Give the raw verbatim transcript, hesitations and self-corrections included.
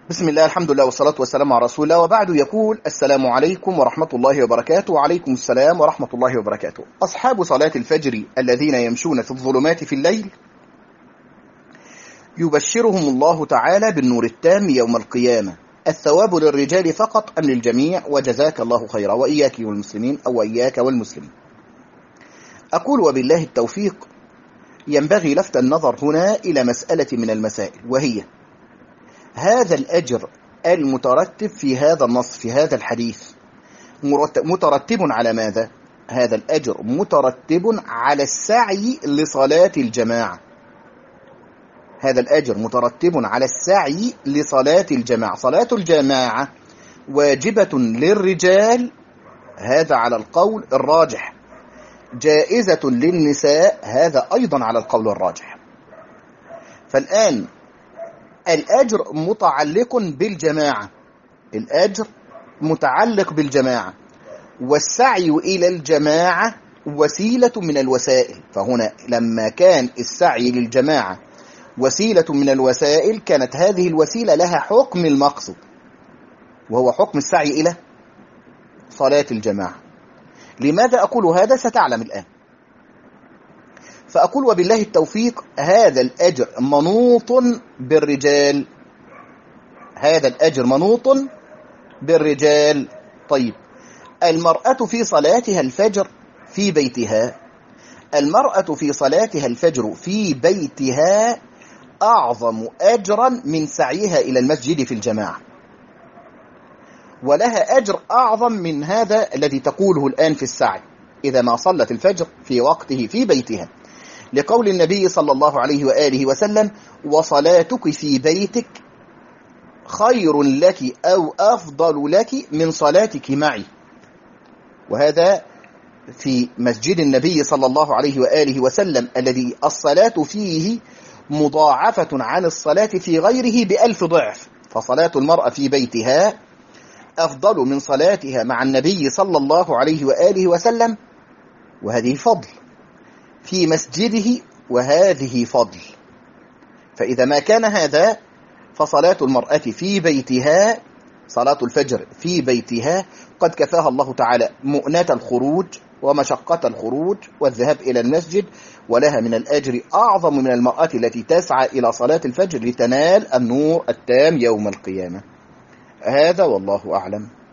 بسم الله، الحمد لله، والصلاة والسلام على رسول الله، وبعد. يقول: السلام عليكم ورحمة الله وبركاته. وعليكم السلام ورحمة الله وبركاته. أصحاب صلاة الفجر الذين يمشون في الظلمات في الليل يبشرهم الله تعالى بالنور التام يوم القيامة. الثواب للرجال فقط أم للجميع؟ وجزاك الله خيرا، وإياك والمسلمين أو إياك والمسلمين. أقول وبالله التوفيق. ينبغي لفت النظر هنا إلى مسألة من المسائل، وهي هذا الأجر المترتب في هذا النص في هذا الحديث مترتب على ماذا؟ هذا الأجر مترتب على السعي لصلاة الجماعة. هذا الأجر مترتب على السعي لصلاة الجماعة. صلاة الجماعة واجبة للرجال، هذا على القول الراجح. جائزة للنساء، هذا أيضا على القول الراجح. فالآن الأجر متعلق بالجماعة، الأجر متعلق بالجماعة، والسعي إلى الجماعة وسيلة من الوسائل. فهنا لما كان السعي للجماعة وسيلة من الوسائل، كانت هذه الوسيلة لها حكم المقصد، وهو حكم السعي إلى صلاة الجماعة. لماذا أقول هذا؟ ستعلم الآن. فأقول وبالله التوفيق، هذا الأجر منوط بالرجال، هذا الأجر منوط بالرجال. طيب، المرأة في صلاتها الفجر في بيتها، المرأة في صلاتها الفجر في بيتها أعظم أجرا من سعيها إلى المسجد في الجماعة، ولها أجر أعظم من هذا الذي تقوله الآن في السعي إذا ما صلت الفجر في وقته في بيتها، لقول النبي صلى الله عليه وآله وسلم: وصلاتك في بيتك خير لك أو أفضل لك من صلاتك معي. وهذا في مسجد النبي صلى الله عليه وآله وسلم الذي الصلاة فيه مضاعفة عن الصلاة في غيره بألف ضعف. فصلاة المرأة في بيتها أفضل من صلاتها مع النبي صلى الله عليه وآله وسلم، وهذه فضل في مسجده، وهذه فضل. فإذا ما كان هذا، فصلاة المرأة في بيتها، صلاة الفجر في بيتها، قد كفاها الله تعالى مؤنة الخروج ومشقة الخروج والذهاب إلى المسجد، ولها من الأجر أعظم من المرأة التي تسعى إلى صلاة الفجر لتنال النور التام يوم القيامة. هذا والله أعلم.